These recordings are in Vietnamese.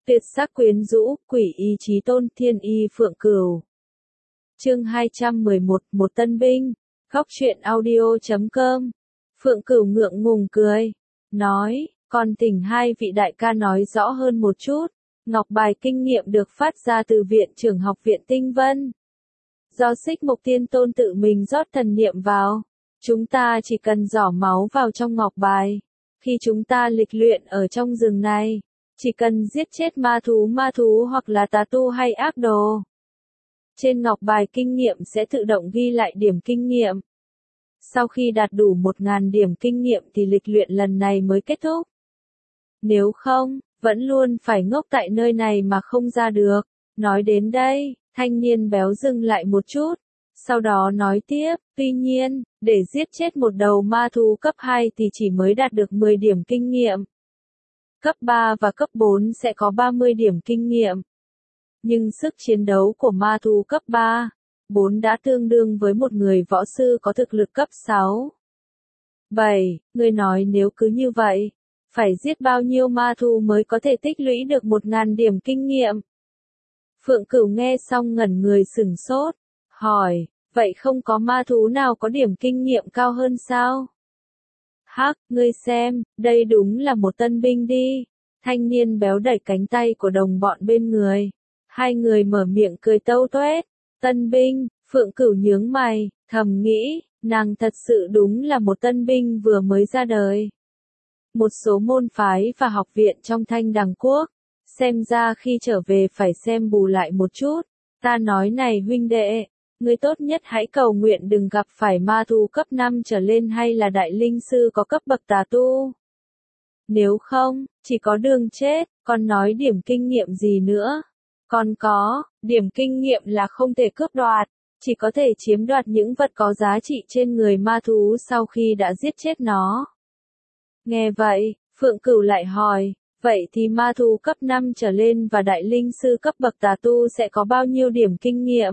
Tuyệt sắc quyến rũ, quỷ ý chí tôn, thiên y phượng cửu. Chương 211, một tân binh. Góc truyện audio.com. Phượng Cửu ngượng ngùng cười, nói, còn thỉnh hai vị đại ca nói rõ hơn một chút. Ngọc bài kinh nghiệm được phát ra từ Viện Trưởng Học viện Tinh Vân. Do Xích Mộc Tiên Tôn tự mình rót thần niệm vào. Chúng ta chỉ cần giỏ máu vào trong ngọc bài. Khi chúng ta lịch luyện ở trong rừng này, chỉ cần giết chết ma thú hoặc là tà tu hay ác đồ. Trên ngọc bài kinh nghiệm sẽ tự động ghi lại điểm kinh nghiệm. Sau khi đạt đủ 1000 điểm kinh nghiệm thì lịch luyện lần này mới kết thúc. Nếu không, vẫn luôn phải ngốc tại nơi này mà không ra được. Nói đến đây, thanh niên béo dừng lại một chút. Sau đó nói tiếp, tuy nhiên, để giết chết một đầu ma thú cấp 2 thì chỉ mới đạt được 10 điểm kinh nghiệm. Cấp 3 và cấp 4 sẽ có 30 điểm kinh nghiệm. Nhưng sức chiến đấu của ma thú cấp 3, 4 đã tương đương với một người võ sư có thực lực cấp 6. 7. Người nói nếu cứ như vậy, phải giết bao nhiêu ma thú mới có thể tích lũy được 1000 điểm kinh nghiệm? Phượng Cửu nghe xong ngẩn người sửng sốt, hỏi, vậy không có ma thú nào có điểm kinh nghiệm cao hơn sao? Hắc, ngươi xem, đây đúng là một tân binh đi. Thanh niên béo đẩy cánh tay của đồng bọn bên người. Hai người mở miệng cười tâu tuét. Tân binh, Phượng Cửu nhướng mày, thầm nghĩ, nàng thật sự đúng là một tân binh vừa mới ra đời. Một số môn phái và học viện trong Thanh Đằng Quốc, xem ra khi trở về phải xem bù lại một chút. Ta nói này huynh đệ, ngươi tốt nhất hãy cầu nguyện đừng gặp phải ma thú cấp 5 trở lên hay là đại linh sư có cấp bậc tà tu. Nếu không, chỉ có đường chết, còn nói điểm kinh nghiệm gì nữa. Còn có, điểm kinh nghiệm là không thể cướp đoạt, chỉ có thể chiếm đoạt những vật có giá trị trên người ma thú sau khi đã giết chết nó. Nghe vậy, Phượng Cửu lại hỏi, vậy thì ma thú cấp 5 trở lên và đại linh sư cấp bậc tà tu sẽ có bao nhiêu điểm kinh nghiệm?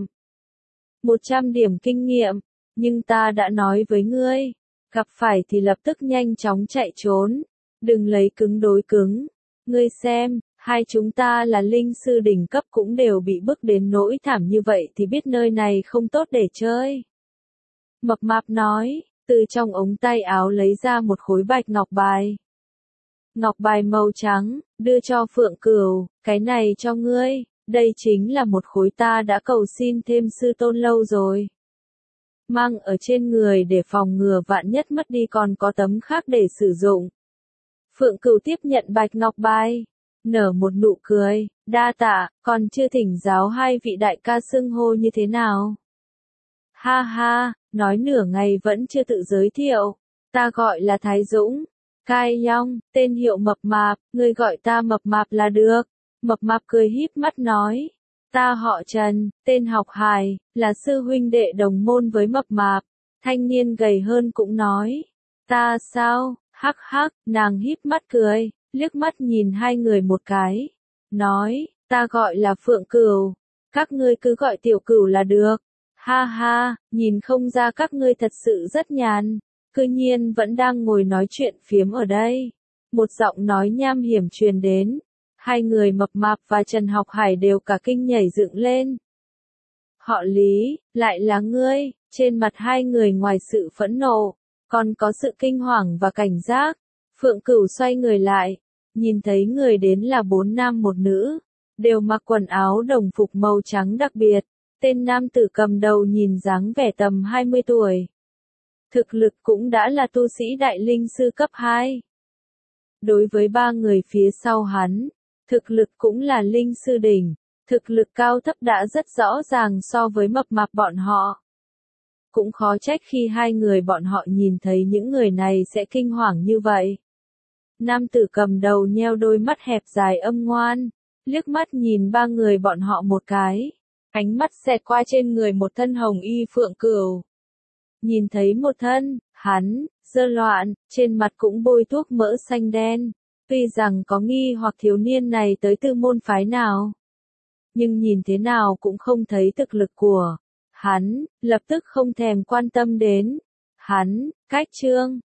100 điểm kinh nghiệm, nhưng ta đã nói với ngươi, gặp phải thì lập tức nhanh chóng chạy trốn, đừng lấy cứng đối cứng. Ngươi xem, hai chúng ta là linh sư đỉnh cấp cũng đều bị bức đến nỗi thảm như vậy thì biết nơi này không tốt để chơi. Mập mạp nói, từ trong ống tay áo lấy ra một khối bạch ngọc bài. Ngọc bài màu trắng, đưa cho Phượng Cửu, cái này cho ngươi, đây chính là một khối ta đã cầu xin thêm sư tôn lâu rồi. Mang ở trên người để phòng ngừa vạn nhất mất đi còn có tấm khác để sử dụng. Phượng Cửu tiếp nhận bạch ngọc bài, nở một nụ cười, đa tạ, còn chưa thỉnh giáo hai vị đại ca xưng hô như thế nào. Ha ha, nói nửa ngày vẫn chưa tự giới thiệu, ta gọi là Thái Dũng, Cai Yong, tên hiệu mập mạp, ngươi gọi ta mập mạp là được. Mập mạp cười híp mắt nói, ta họ Trần, tên học Hải, là sư huynh đệ đồng môn với mập mạp. Thanh niên gầy hơn cũng nói, ta sao, hắc hắc, nàng híp mắt cười, liếc mắt nhìn hai người một cái, nói, ta gọi là Phượng Cửu, các ngươi cứ gọi Tiểu Cửu là được. Ha ha, nhìn không ra các ngươi thật sự rất nhàn, cư nhiên vẫn đang ngồi nói chuyện phiếm ở đây. Một giọng nói nham hiểm truyền đến. Hai người mập mạp và Trần Học Hải đều cả kinh nhảy dựng lên. Họ Lý, lại là ngươi, trên mặt hai người ngoài sự phẫn nộ, còn có sự kinh hoàng và cảnh giác. Phượng Cửu xoay người lại, nhìn thấy người đến là 4 nam một nữ, đều mặc quần áo đồng phục màu trắng đặc biệt. Tên nam tử cầm đầu nhìn dáng vẻ tầm 20 tuổi. Thực lực cũng đã là tu sĩ đại linh sư cấp 2. Đối với ba người phía sau hắn, thực lực cũng là linh sư đỉnh, thực lực cao thấp đã rất rõ ràng so với mập mạp bọn họ. Cũng khó trách khi hai người bọn họ nhìn thấy những người này sẽ kinh hoàng như vậy. Nam tử cầm đầu nheo đôi mắt hẹp dài âm ngoan, liếc mắt nhìn ba người bọn họ một cái, ánh mắt xẹt qua trên người một thân hồng y Phượng Cửu. Nhìn thấy một thân, hắn, dơ loạn, trên mặt cũng bôi thuốc mỡ xanh đen. Tuy rằng có nghi hoặc thiếu niên này tới từ môn phái nào, nhưng nhìn thế nào cũng không thấy thực lực của hắn, lập tức không thèm quan tâm đến. Hắn, cách trương,